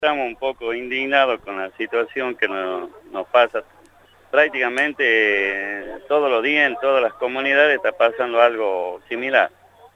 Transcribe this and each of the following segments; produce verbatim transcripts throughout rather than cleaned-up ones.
Estamos un poco indignados con la situación que nos, nos pasa. Prácticamente eh, todos los días en todas las comunidades está pasando algo similar.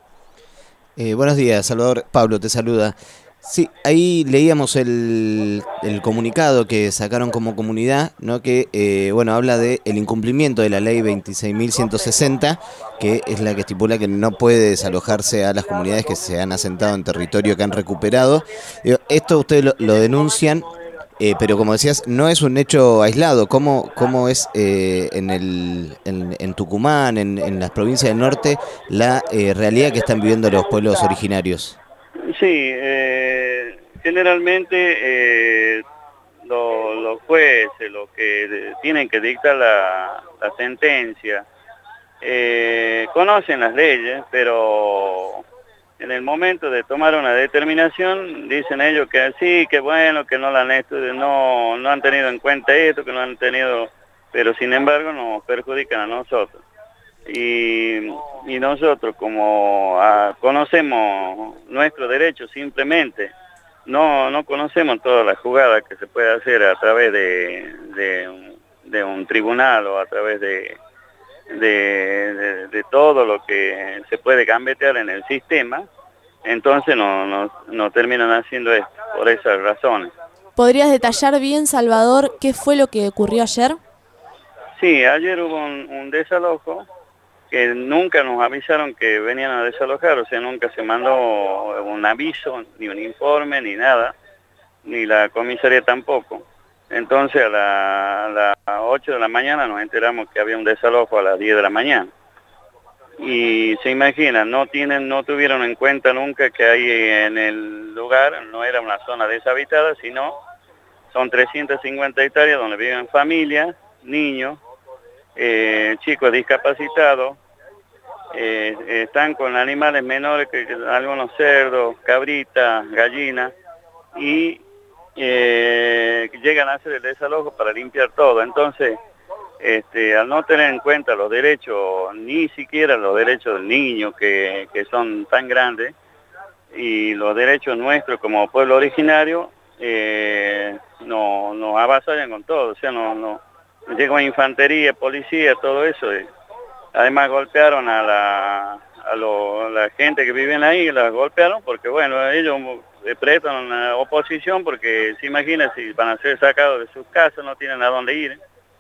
Eh, buenos días, Salvador. Pablo te saluda. Sí, ahí leíamos el, el comunicado que sacaron como comunidad, ¿no? Que eh, bueno, habla de el incumplimiento de la ley veintiséis mil ciento sesenta, que es la que estipula que no puede desalojarse a las comunidades que se han asentado en territorio que han recuperado. Digo, esto ustedes lo, lo denuncian, eh, pero como decías, no es un hecho aislado. ¿Cómo, cómo es eh, en, el, en, en Tucumán, en, en las provincias del norte, la eh, realidad que están viviendo los pueblos originarios? Sí, eh, generalmente eh, lo- los jueces, los que tienen que dictar la, la sentencia, eh, conocen las leyes, pero en el momento de tomar una determinación dicen ellos que sí, que bueno, que no la han estu- no, no han tenido en cuenta esto, que no han tenido, pero sin embargo nos perjudican a nosotros. Y, y nosotros como ah, conocemos nuestros derechos simplemente, no, no conocemos todas las jugadas que se puede hacer a través de, de, un, de un tribunal o a través de, de, de, de todo lo que se puede gambetear en el sistema, entonces no, no, no terminan haciendo esto, por esas razones. ¿Podrías detallar bien, Salvador, qué fue lo que ocurrió ayer? Sí, ayer hubo un, un desalojo que nunca nos avisaron que venían a desalojar, o sea, nunca se mandó un aviso, ni un informe, ni nada, ni la comisaría tampoco. Entonces a, la, a las ocho de la mañana nos enteramos que había un desalojo a las diez de la mañana. Y se imaginan, no tienen, no tuvieron en cuenta nunca que ahí en el lugar no era una zona deshabitada, sino son trescientas cincuenta hectáreas donde viven familias, niños, eh, chicos discapacitados, eh, están con animales menores, que, que algunos cerdos, cabritas, gallinas, y eh, llegan a hacer el desalojo para limpiar todo. Entonces, este, al no tener en cuenta los derechos, ni siquiera los derechos del niño, que, que son tan grandes, y los derechos nuestros como pueblo originario, eh, no, nos avasallan con todo. O sea, no, no llegó infantería, policía, todo eso. Y además golpearon a la, a, lo, a la gente que viven ahí, la golpearon porque, bueno, ellos prestan una oposición porque se imagina si van a ser sacados de sus casas, no tienen a dónde ir.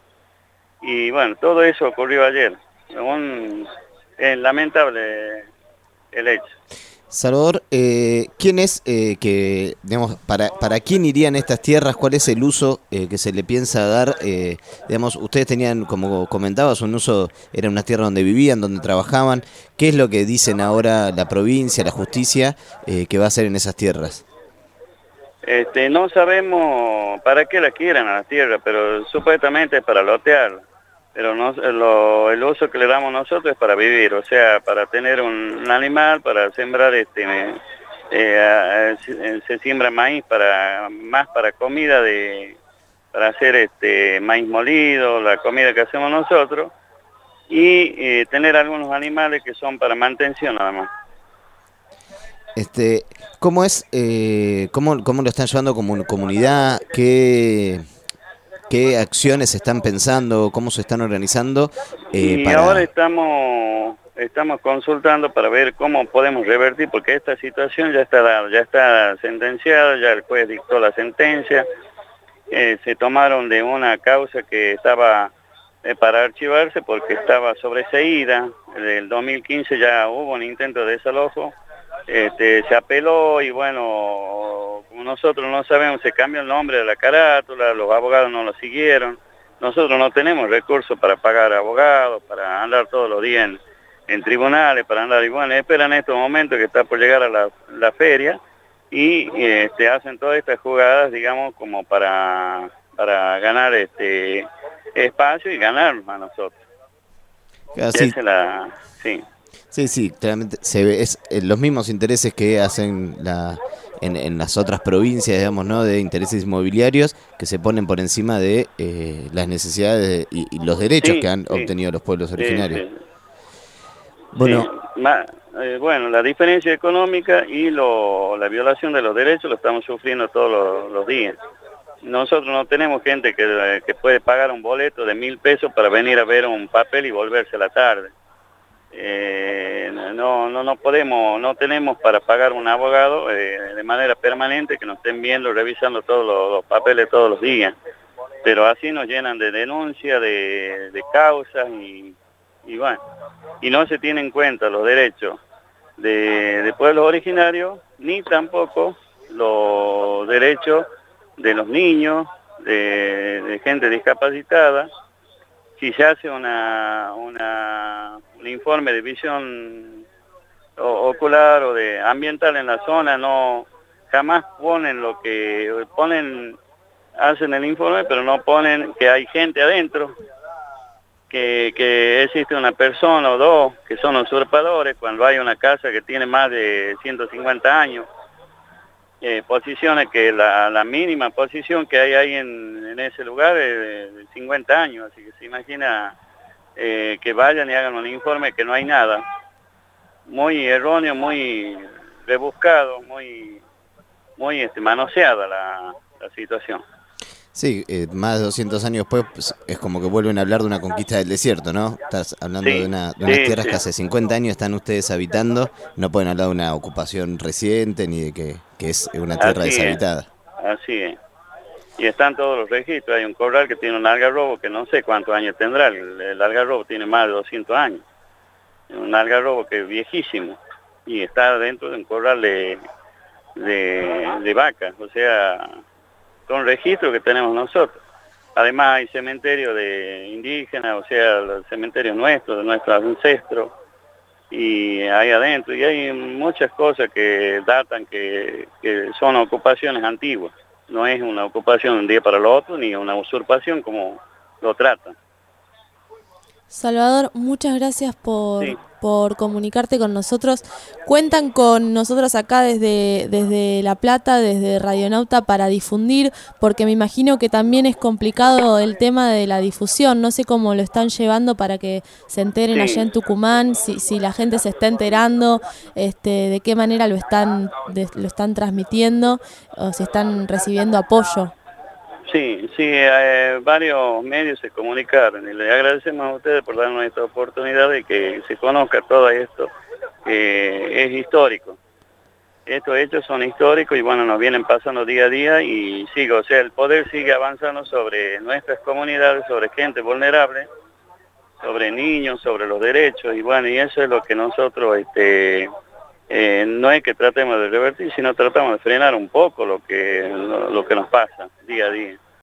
Y bueno, todo eso ocurrió ayer. Un, es lamentable el hecho. Salvador, eh, ¿quién es eh, que, digamos, para, para quién irían estas tierras? ¿Cuál es el uso eh, que se le piensa dar? Eh, digamos, ustedes tenían, como comentabas, un uso, era una tierra donde vivían, donde trabajaban. ¿Qué es lo que dicen ahora la provincia, la justicia, eh, que va a hacer en esas tierras? Este, no sabemos para qué la quieren a la tierra, pero supuestamente es para lotear. Pero no, lo, el uso que le damos nosotros es para vivir, o sea, para tener un, un animal, para sembrar, este, eh, eh, se, se siembra maíz para más para comida, de para hacer este maíz molido, la comida que hacemos nosotros, y eh, tener algunos animales que son para mantención nada más. Este, ¿cómo es, eh, cómo, cómo lo están llevando como comunidad? ¿Qué, qué acciones están pensando? ¿Cómo se están organizando? Eh, Y para... ahora estamos estamos consultando para ver cómo podemos revertir, porque esta situación ya está ya está sentenciada, ya el juez dictó la sentencia, eh, se tomaron de una causa que estaba eh, para archivarse porque estaba sobreseída. En el dos mil quince ya hubo un intento de desalojo, este, se apeló y bueno, como nosotros no sabemos, se cambió el nombre de la carátula, los abogados no lo siguieron. Nosotros no tenemos recursos para pagar abogados, para andar todos los días en, en tribunales, para andar, y bueno, esperan en estos momentos que está por llegar a la, la feria y este, hacen todas estas jugadas, digamos, como para, para ganar este espacio y ganarnos a nosotros. Así. Esa es la, sí. Sí, sí, claramente se ve, es eh, los mismos intereses que hacen la, en, en las otras provincias, digamos, ¿no? De intereses inmobiliarios que se ponen por encima de eh, las necesidades de, y, y los derechos Sí, que han sí, obtenido los pueblos sí, originarios. sí. Bueno, Sí, más, eh, bueno, la diferencia económica y lo, la violación de los derechos lo estamos sufriendo todos los, los días. Nosotros no tenemos gente que, que puede pagar un boleto de mil pesos para venir a ver un papel y volverse a la tarde. Eh, no, no, no podemos, no tenemos para pagar un abogado eh, de manera permanente que nos estén viendo, revisando todos los, los papeles todos los días. Pero así nos llenan de denuncias, de, de causas y, y bueno, y no se tienen en cuenta los derechos de, de pueblos originarios, ni tampoco los derechos de los niños, de, de gente discapacitada. Si se hace una, una, un informe de visión ocular o de ambiental en la zona, no jamás ponen lo que ponen, hacen el informe, pero no ponen que hay gente adentro, que, que existe una persona o dos que son usurpadores cuando hay una casa que tiene más de ciento cincuenta años. Eh, posiciones que la, la mínima posición que hay ahí en, en ese lugar es de, de cincuenta años, así que se imagina eh, que vayan y hagan un informe que no hay nada. Muy erróneo, muy rebuscado, muy, muy este, manoseada la, la situación. Sí, eh, más de doscientos años después pues, es como que vuelven a hablar de una conquista del desierto, ¿no? Estás hablando Sí, de, una, de unas sí, tierras sí. que hace cincuenta años están ustedes habitando, no pueden hablar de una ocupación reciente ni de que, que es una tierra Así es, deshabitada. así es. Y están todos los registros, hay un corral que tiene un algarrobo que no sé cuántos años tendrá, el, el algarrobo tiene más de doscientos años. Un algarrobo que es viejísimo y está dentro de un corral de, de, de vacas, o sea, con registro que tenemos nosotros. Además hay cementerios de indígenas, o sea, los cementerios nuestros, de nuestros ancestros, y ahí adentro, y hay muchas cosas que datan, que, que son ocupaciones antiguas. No es una ocupación de un día para el otro, ni una usurpación como lo tratan. Salvador, muchas gracias por, Sí. por comunicarte con nosotros. Cuentan con nosotros acá desde, desde La Plata, desde Radionauta, para difundir, porque me imagino que también es complicado el tema de la difusión. No sé cómo lo están llevando para que se enteren Sí. allá en Tucumán, si, si la gente se está enterando, este, de qué manera lo están, de, lo están transmitiendo, o si están recibiendo apoyo. Sí, sí, eh, varios medios se comunicaron y le agradecemos a ustedes por darnos esta oportunidad de que se conozca todo esto, que es histórico. Estos hechos son históricos y bueno, nos vienen pasando día a día y sigue, o sea, el poder sigue avanzando sobre nuestras comunidades, sobre gente vulnerable, sobre niños, sobre los derechos y bueno, y eso es lo que nosotros, este, eh, no es que tratemos de revertir, sino tratamos de frenar un poco lo que, lo, lo que nos pasa día a día.